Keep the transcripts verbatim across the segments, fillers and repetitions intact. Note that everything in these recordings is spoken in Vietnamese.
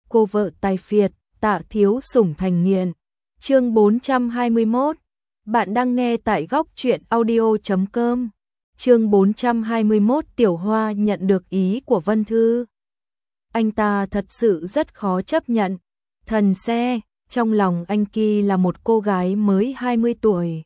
cô vợ tài phiệt, Tạ Thiếu Sủng thành nghiện. Chương bốn trăm hai mươi mốt. Bạn đang nghe tại góc truyện audio chấm com. Chương bốn trăm hai mươi mốt. Tiểu Hoa nhận được ý của Vân Thư. Anh ta thật sự rất khó chấp nhận. Thần xe, trong lòng anh Kỳ là một cô gái mới hai mươi tuổi.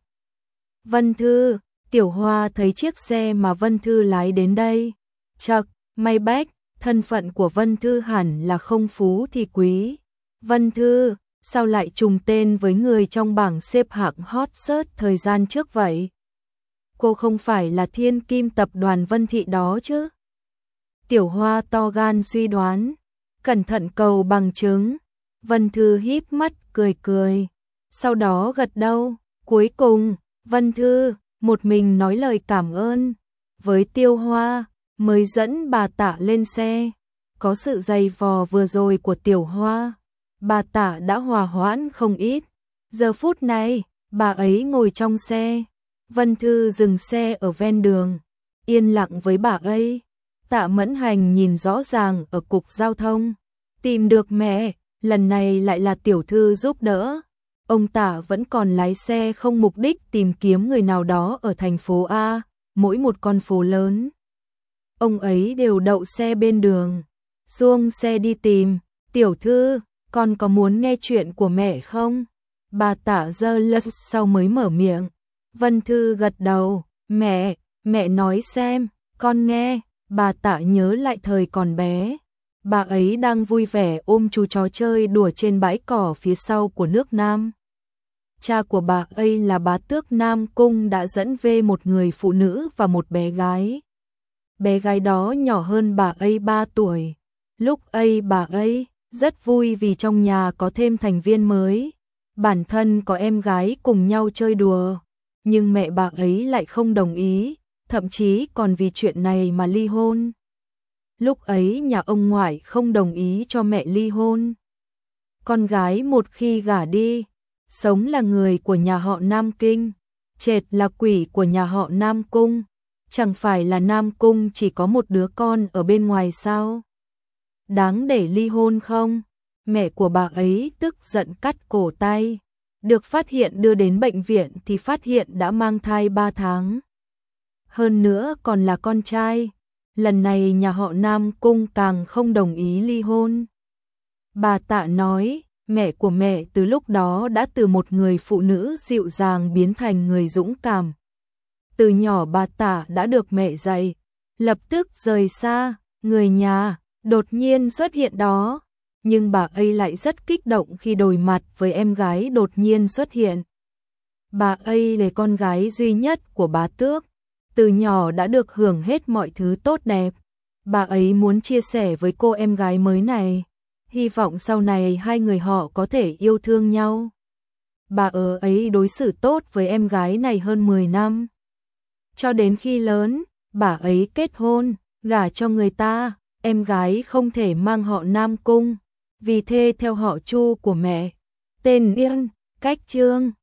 Vân Thư, Tiểu Hoa thấy chiếc xe mà Vân Thư lái đến đây. Chậc, Maybach, thân phận của Vân Thư hẳn là không phú thì quý. Vân Thư, sao lại trùng tên với người trong bảng xếp hạng hot search thời gian trước vậy? Cô không phải là thiên kim tập đoàn Vân Thị đó chứ? Tiểu Hoa to gan suy đoán, cẩn thận cầu bằng chứng. Vân Thư híp mắt cười cười, sau đó gật đầu. Cuối cùng, Vân Thư một mình nói lời cảm ơn với Tiêu Hoa, mới dẫn bà Tạ lên xe. Có sự giày vò vừa rồi của Tiểu Hoa, bà Tạ đã hòa hoãn không ít. Giờ phút này, bà ấy ngồi trong xe. Vân Thư dừng xe ở ven đường, yên lặng với bà ấy. Tạ Mẫn Hành nhìn rõ ràng ở cục giao thông, tìm được mẹ, lần này lại là tiểu thư giúp đỡ. Ông Tạ vẫn còn lái xe không mục đích tìm kiếm người nào đó ở thành phố A, mỗi một con phố lớn. Ông ấy đều đậu xe bên đường, xuông xe đi tìm. Tiểu thư, con có muốn nghe chuyện của mẹ không? Bà Tạ giơ lật sau mới mở miệng. Vân Thư gật đầu, mẹ, mẹ nói xem, con nghe. Bà Tạ nhớ lại thời còn bé, bà ấy đang vui vẻ ôm chú chó chơi đùa trên bãi cỏ phía sau của nước Nam. Cha của bà ấy là bá tước Nam Cung đã dẫn về một người phụ nữ và một bé gái. Bé gái đó nhỏ hơn bà ấy ba tuổi. Lúc ấy bà ấy rất vui vì trong nhà có thêm thành viên mới. Bản thân có em gái cùng nhau chơi đùa, nhưng mẹ bà ấy lại không đồng ý, thậm chí còn vì chuyện này mà ly hôn. Lúc ấy nhà ông ngoại không đồng ý cho mẹ ly hôn. Con gái một khi gả đi, sống là người của nhà họ Nam Kinh, chết là quỷ của nhà họ Nam Cung. Chẳng phải là Nam Cung chỉ có một đứa con ở bên ngoài sao? Đáng để ly hôn không? Mẹ của bà ấy tức giận cắt cổ tay. Được phát hiện đưa đến bệnh viện thì phát hiện đã mang thai ba tháng. Hơn nữa còn là con trai. Lần này nhà họ Nam Cung càng không đồng ý ly hôn. Bà Tạ nói, mẹ của mẹ từ lúc đó đã từ một người phụ nữ dịu dàng biến thành người dũng cảm. Từ nhỏ bà Tạ đã được mẹ dạy, lập tức rời xa, người nhà đột nhiên xuất hiện đó. Nhưng bà ấy lại rất kích động khi đối mặt với em gái đột nhiên xuất hiện. Bà ấy là con gái duy nhất của bá tước, từ nhỏ đã được hưởng hết mọi thứ tốt đẹp. Bà ấy muốn chia sẻ với cô em gái mới này, hy vọng sau này hai người họ có thể yêu thương nhau. Bà ấy đối xử tốt với em gái này hơn mười năm. Cho đến khi lớn, bà ấy kết hôn, gả cho người ta, em gái không thể mang họ Nam Cung, vì thê theo họ Chu của mẹ. Tên Yên, cách Trương.